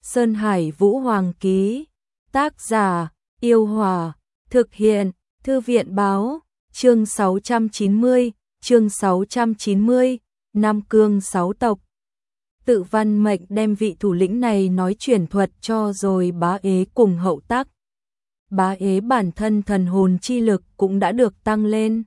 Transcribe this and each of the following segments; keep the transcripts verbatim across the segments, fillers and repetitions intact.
Sơn Hải Vũ Hoàng ký. Tác giả: Yêu Hòa. Thực hiện: Thư viện báo. Chương sáu trăm chín mươi, chương sáu trăm chín mươi, Nam Cương sáu tộc. Tự Văn Mệnh đem vị thủ lĩnh này nói truyền thuật cho rồi Bá Ế cùng Hậu Tác. Bá Ế bản thân thần hồn chi lực cũng đã được tăng lên.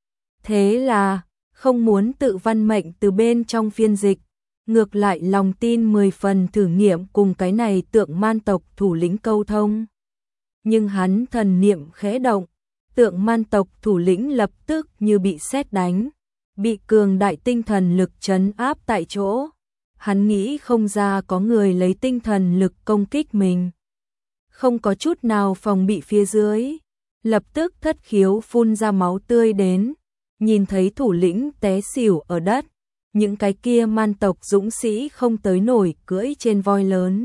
Thế là không muốn Tự Văn Mệnh từ bên trong phiên dịch, ngược lại lòng tin mười phần thử nghiệm cùng cái này Tượng Man tộc thủ lĩnh câu thông. Nhưng hắn thần niệm khẽ động, Tượng Man tộc thủ lĩnh lập tức như bị sét đánh, bị cường đại tinh thần lực trấn áp tại chỗ. Hắn nghĩ không ra có người lấy tinh thần lực công kích mình, không có chút nào phòng bị phía dưới, lập tức thất khiếu phun ra máu tươi đến, nhìn thấy thủ lĩnh té xỉu ở đất, những cái kia man tộc dũng sĩ không tới nổi cưỡi trên voi lớn,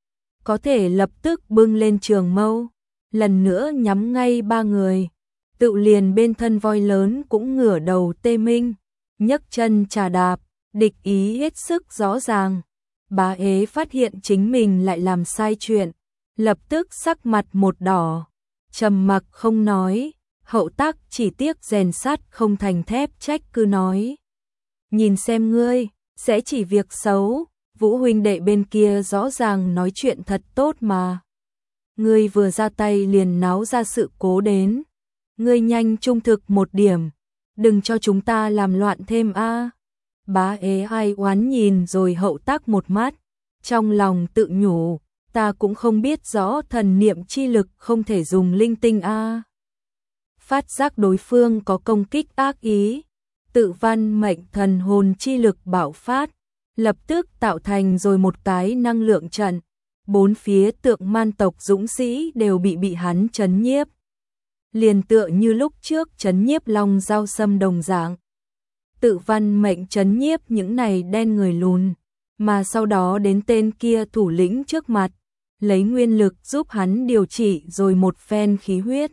có thể lập tức bưng lên trường mâu, lần nữa nhắm ngay ba người. Tự liền bên thân voi lớn cũng ngửa đầu tê minh, nhấc chân trà đạp, địch ý hết sức rõ ràng. Bá Ế phát hiện chính mình lại làm sai chuyện, lập tức sắc mặt một đỏ, trầm mặc không nói. Hậu Tác chỉ tiếc rèn sắt không thành thép, trách cứ nói: nhìn xem ngươi, sẽ chỉ việc xấu, Vũ huynh đệ bên kia rõ ràng nói chuyện thật tốt mà. Ngươi vừa ra tay liền náo ra sự cố đến. Ngươi nhanh trung thực một điểm, đừng cho chúng ta làm loạn thêm a. À. Bá Ế ai oán nhìn rồi Hậu Tác một mắt, trong lòng tự nhủ, ta cũng không biết rõ thần niệm chi lực không thể dùng linh tinh a. À. Phát giác đối phương có công kích ác ý, Tự Văn Mệnh thần hồn chi lực bạo phát, lập tức tạo thành rồi một cái năng lượng trận, bốn phía Tượng Man tộc dũng sĩ đều bị bị hắn trấn nhiếp. Liền tựa như lúc trước trấn nhiếp Long Dao Sâm đồng dạng. Tự Văn Mệnh trấn nhiếp những này đen người lùn, mà sau đó đến tên kia thủ lĩnh trước mặt, lấy nguyên lực giúp hắn điều trị rồi một phen khí huyết.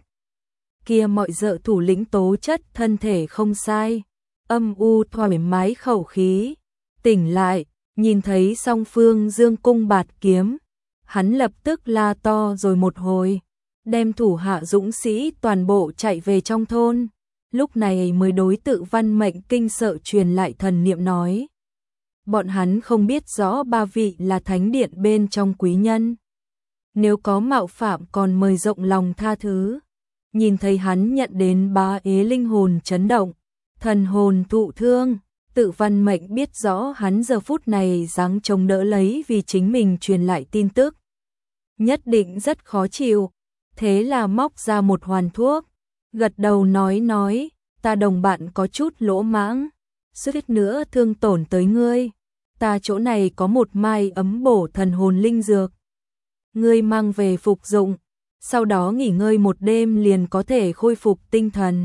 Kia mọi dợ thủ lĩnh tố chất thân thể không sai, âm u thoải mái khẩu khí, tỉnh lại, nhìn thấy song phương dương cung bạt kiếm, hắn lập tức la to rồi một hồi, đem thủ hạ dũng sĩ toàn bộ chạy về trong thôn, lúc này mới đối Tự Văn Mệnh kinh sợ truyền lại thần niệm nói: bọn hắn không biết rõ ba vị là thánh điện bên trong quý nhân, nếu có mạo phạm còn mời rộng lòng tha thứ. Nhìn thấy hắn nhận đến Bá Ế linh hồn chấn động, thần hồn thụ thương, Tự Văn Mệnh biết rõ hắn giờ phút này dáng chống đỡ lấy vì chính mình truyền lại tin tức, nhất định rất khó chịu. Thế là móc ra một hoàn thuốc, gật đầu nói nói, ta đồng bạn có chút lỗ mãng, suýt nữa thương tổn tới ngươi, ta chỗ này có một mai ấm bổ thần hồn linh dược, ngươi mang về phục dụng, sau đó nghỉ ngơi một đêm liền có thể khôi phục tinh thần.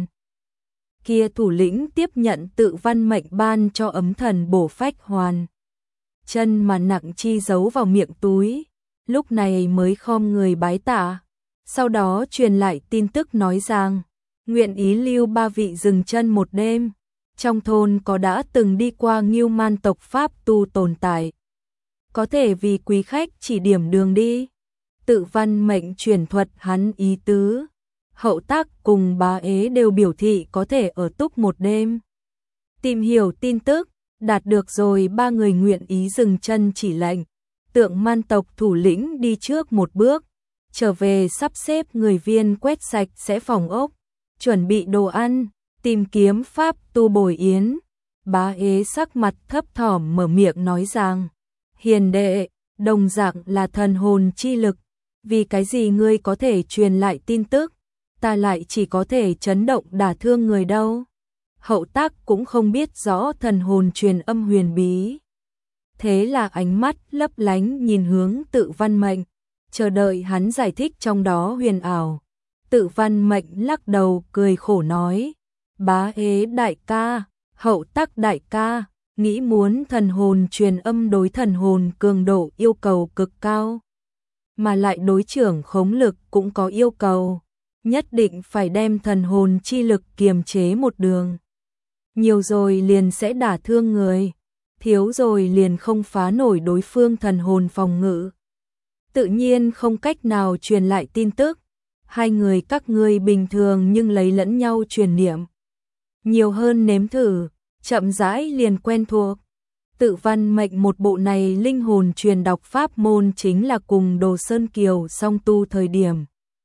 Kia thủ lĩnh tiếp nhận Tự Văn Mệnh ban cho ấm thần bổ phách hoàn, chân mà nặng chi giấu vào miệng túi, lúc này mới khom người bái tạ. Sau đó truyền lại tin tức nói rằng, nguyện ý lưu ba vị dừng chân một đêm, trong thôn có đã từng đi qua Ngưu Man tộc pháp tu tồn tại, có thể vì quý khách chỉ điểm đường đi. Tự Văn Mệnh truyền thuật hắn ý tứ, Hậu Tác cùng Bá Ế đều biểu thị có thể ở túc một đêm. Tìm hiểu tin tức, đạt được rồi ba người nguyện ý dừng chân chỉ lệnh, Tượng Man tộc thủ lĩnh đi trước một bước, trở về sắp xếp người viên quét sạch sẽ phòng ốc, chuẩn bị đồ ăn, tìm kiếm pháp tu bồi yến. Bá Ế sắc mặt thấp thỏm mở miệng nói rằng, hiền đệ, đồng dạng là thần hồn chi lực, vì cái gì ngươi có thể truyền lại tin tức, ta lại chỉ có thể chấn động đả thương người đâu. Hậu Tác cũng không biết rõ thần hồn truyền âm huyền bí, thế là ánh mắt lấp lánh nhìn hướng Tự Văn Mệnh, chờ đợi hắn giải thích trong đó huyền ảo. Tự Văn Mệnh lắc đầu cười khổ nói, Bá Ế đại ca, Hậu Tác đại ca, nghĩ muốn thần hồn truyền âm đối thần hồn cường độ yêu cầu cực cao, mà lại đối trưởng khống lực cũng có yêu cầu, nhất định phải đem thần hồn chi lực kiềm chế một đường. Nhiều rồi liền sẽ đả thương người, thiếu rồi liền không phá nổi đối phương thần hồn phòng ngự. tự nhiên không cách nào truyền lại tin tức. Hai người các ngươi bình thường nhưng lấy lẫn nhau truyền niệm. Nhiều hơn nếm thử, chậm rãi liền quen thuộc. Tự văn mệnh một bộ này linh hồn truyền đọc pháp môn chính là cùng Đồ Sơn Kiều song tu thời điểm.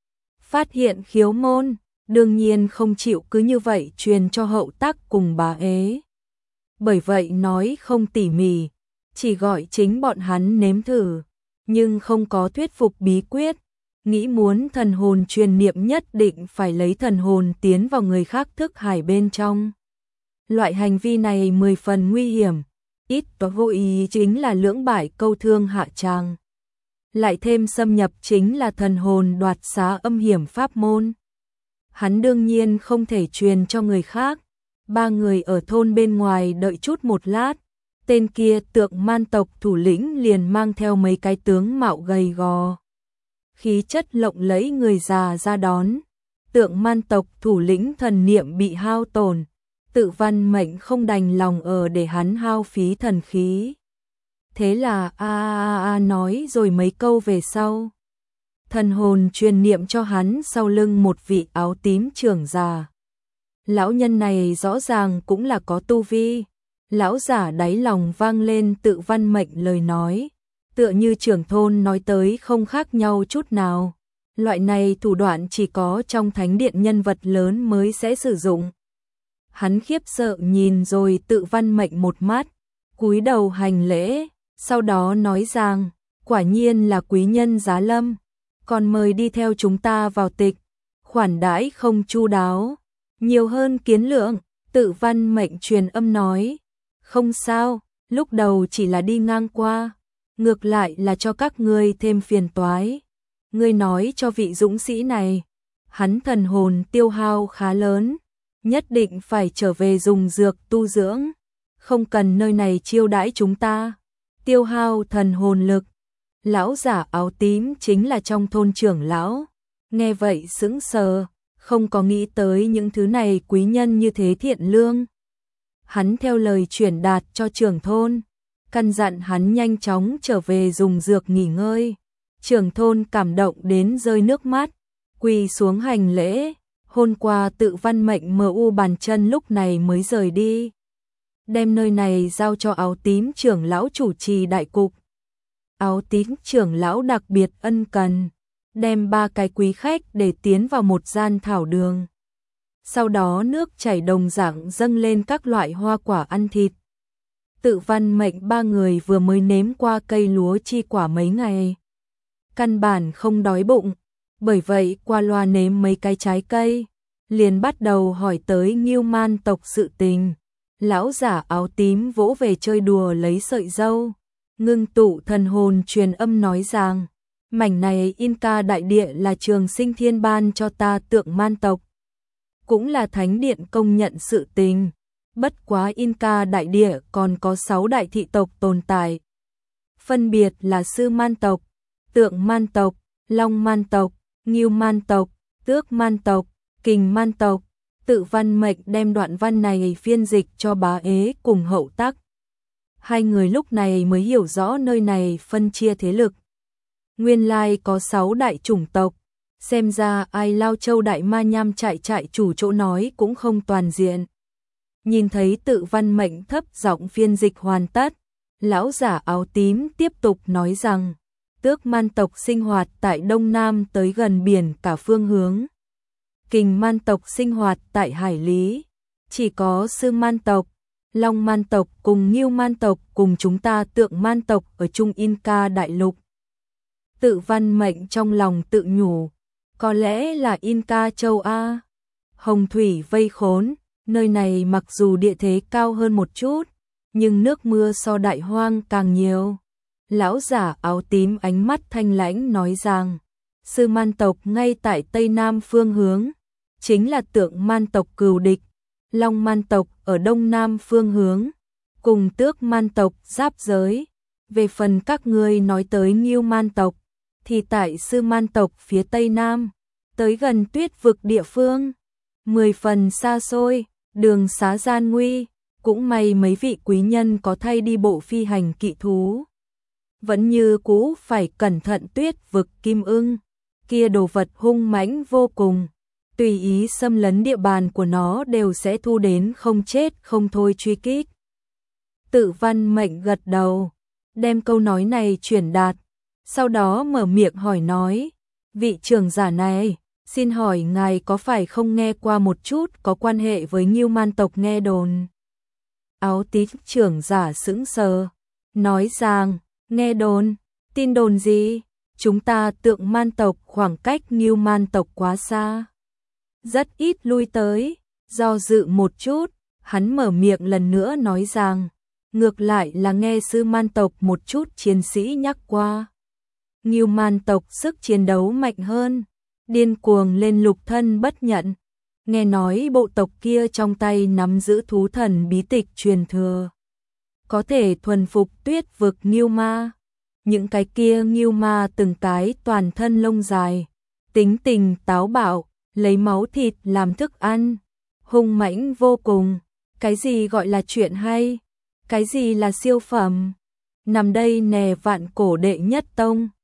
Phát hiện khiếu môn, đương nhiên không chịu cứ như vậy truyền cho hậu tác cùng bà ế. Bởi vậy nói không tỉ mỉ, chỉ gọi chính bọn hắn nếm thử, nhưng không có thuyết phục bí quyết. Nghĩ muốn thần hồn truyền niệm nhất định phải lấy thần hồn tiến vào người khác thức hải bên trong. Loại hành vi này mười phần nguy hiểm, ít có vô ý chính là lưỡng bại câu thương hạ tràng. Lại thêm xâm nhập chính là thần hồn đoạt xá âm hiểm pháp môn. Hắn đương nhiên không thể truyền cho người khác. Ba người ở thôn bên ngoài đợi chút một lát, tên kia Tượng Man tộc thủ lĩnh liền mang theo mấy cái tướng mạo gầy gò, khí chất lộng lẫy người già ra đón. Tượng Man tộc thủ lĩnh thần niệm bị hao tổn, Tự văn mệnh không đành lòng ở để hắn hao phí thần khí. Thế là a a a nói rồi mấy câu về sau. Thần hồn truyền niệm cho hắn sau lưng một vị áo tím trưởng già. Lão nhân này rõ ràng cũng là có tu vi. Lão giả đáy lòng vang lên Tự văn mệnh lời nói, tựa như trưởng thôn nói tới không khác nhau chút nào. Loại này thủ đoạn chỉ có trong thánh điện nhân vật lớn mới sẽ sử dụng. Hắn khiếp sợ nhìn rồi Tự văn mệnh một mắt, cúi đầu hành lễ, sau đó nói rằng, quả nhiên là quý nhân giá lâm, còn mời đi theo chúng ta vào tịch, khoản đãi không chu đáo, nhiều hơn kiến lượng. Tự văn mệnh truyền âm nói, không sao, lúc đầu chỉ là đi ngang qua, ngược lại là cho các ngươi thêm phiền toái. Ngươi nói cho vị dũng sĩ này, hắn thần hồn tiêu hao khá lớn, nhất định phải trở về dùng dược tu dưỡng, không cần nơi này chiêu đãi chúng ta, tiêu hao thần hồn lực. Lão giả áo tím chính là trong thôn trưởng lão, nghe vậy sững sờ, không có nghĩ tới những thứ này quý nhân như thế thiện lương. Hắn theo lời chuyển đạt cho trưởng thôn, căn dặn hắn nhanh chóng trở về dùng dược nghỉ ngơi. Trưởng thôn cảm động đến rơi nước mắt, quỳ xuống hành lễ. Hôm qua Tự văn mệnh mờ u bàn chân lúc này mới rời đi, đem nơi này giao cho áo tím trưởng lão chủ trì đại cục. Áo tím trưởng lão đặc biệt ân cần, đem ba cái quý khách để tiến vào một gian thảo đường. Sau đó nước chảy đồng dạng dâng lên các loại hoa quả ăn thịt. Tự văn mệnh ba người vừa mới nếm qua cây lúa chi quả mấy ngày, căn bản không đói bụng, bởi vậy qua loa nếm mấy cái trái cây, liền bắt đầu hỏi tới Ngưu Man tộc sự tình. Lão giả áo tím vỗ về chơi đùa lấy sợi dâu, ngưng tụ thần hồn truyền âm nói rằng, mảnh này Inca đại địa là Trường Sinh Thiên ban cho ta Tượng Man tộc, cũng là thánh điện công nhận sự tình. Bất quá Inca đại địa còn có sáu đại thị tộc tồn tại, phân biệt là Sư Man tộc, Tượng Man tộc, Long Man tộc, Ngưu Man tộc, Tước Man tộc, Kình Man tộc. Tự văn mệnh đem đoạn văn này phiên dịch cho bá ế cùng hậu tắc. Hai người lúc này mới hiểu rõ nơi này phân chia thế lực. Nguyên lai có sáu đại chủng tộc, xem ra ai Lao Châu đại ma nham trại trại chủ chỗ nói cũng không toàn diện. Nhìn thấy Tự văn mệnh thấp giọng phiên dịch hoàn tất, lão giả áo tím tiếp tục nói rằng, Tước Man tộc sinh hoạt tại đông nam tới gần biển cả phương hướng. Kình Man tộc sinh hoạt tại hải lý, chỉ có Sư Man tộc, Long Man tộc cùng Ngưu Man tộc cùng chúng ta Tượng Man tộc ở Trung Inca đại lục. Tự văn mệnh trong lòng tự nhủ, có lẽ là Inca châu A. Hồng thủy vây khốn, nơi này mặc dù địa thế cao hơn một chút, nhưng nước mưa so đại hoang càng nhiều. Lão giả áo tím ánh mắt thanh lãnh nói rằng, Sư Man tộc ngay tại tây nam phương hướng, chính là Tượng Man tộc cừu địch. Long Man tộc ở đông nam phương hướng, cùng Tước Man tộc giáp giới. Về phần các ngươi nói tới Ngưu Man tộc, thì tại Sư Man tộc phía tây nam, tới gần tuyết vực địa phương, mười phần xa xôi, đường xá gian nguy, cũng may mấy vị quý nhân có thay đi bộ phi hành kỵ thú. vẫn như cũ phải cẩn thận tuyết vực kim ưng. Kia đồ vật hung mãnh vô cùng, tùy ý xâm lấn địa bàn của nó đều sẽ thu đến không chết không thôi truy kích. Tự Văn Mệnh gật đầu, đem câu nói này truyền đạt, sau đó mở miệng hỏi nói, vị trưởng giả này, xin hỏi ngài có phải không nghe qua một chút có quan hệ với Ngưu Man tộc nghe đồn? Áo Tí trưởng giả sững sờ, nói rằng, nghe đồn, tin đồn gì? Chúng ta Tượng Man tộc khoảng cách Ngưu Man tộc quá xa, rất ít lui tới. Do dự một chút, hắn mở miệng lần nữa nói rằng, ngược lại là nghe sư Man tộc một chút chiến sĩ nhắc qua. Ngưu Man tộc sức chiến đấu mạnh hơn, điên cuồng lên lục thân bất nhận. Nghe nói bộ tộc kia trong tay nắm giữ thú thần bí tịch truyền thừa, có thể thuần phục tuyết vực Ngưu Ma. Những cái kia Ngưu Ma từng cái toàn thân lông dài, tính tình táo bạo, lấy máu thịt làm thức ăn, hung mãnh vô cùng. Cái gì gọi là chuyện hay? Cái gì là siêu phẩm? Nằm đây nè vạn cổ đệ nhất tông.